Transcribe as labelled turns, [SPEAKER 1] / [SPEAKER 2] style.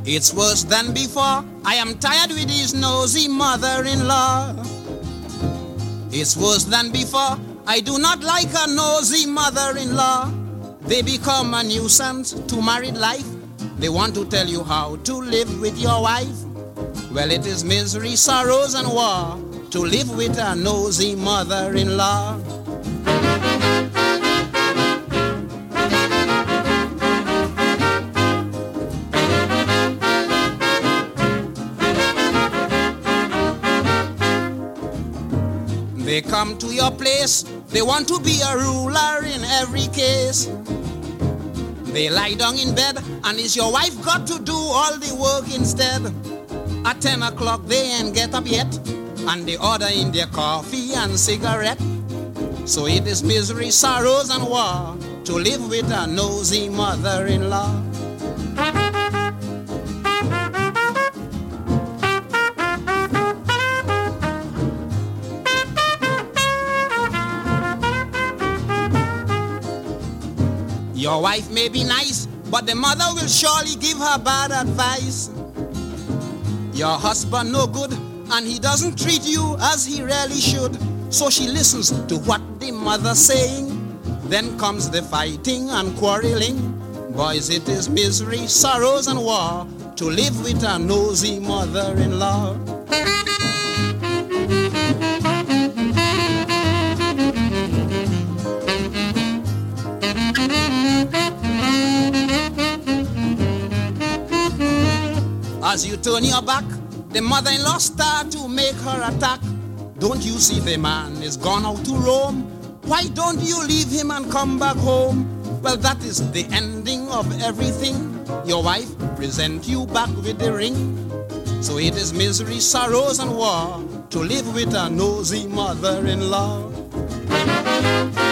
[SPEAKER 1] It's worse than before. I am tired with his nosy mother-in-law. It's worse than before. I do not like a nosy mother-in-law. They become a nuisance to married life. They want to tell you how to live with your wife. Well, it is misery, sorrows, and war to live with a nosy mother-in-law. They come to your place, they want to be a ruler in every case. They lie down in bed, and is your wife got to do all the work instead? At 10 o'clock they ain't get up yet, and they order in their coffee and cigarette. So it is misery, sorrows, and war to live with a nosy mother-in-law. Your wife may be nice, but the mother will surely give her bad advice. Your husband no good, and he doesn't treat you as he really should. So she listens to what the mother's saying. Then comes the fighting and quarreling. Boys, it is misery, sorrows, and war to live with a nosy mother-in-law. As you turn your back, the mother-in-law start to make her attack. Don't you see the man is gone out to roam? Why don't you leave him and come back home? Well, that is the ending of everything. Your wife present you back with the ring. So it is misery, sorrows, and war to live with a nosy mother-in-law.